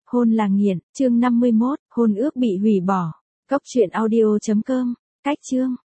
Hôn là nghiện, chương 51, hôn ước bị hủy bỏ. Cốc truyện audio.com, cách chương.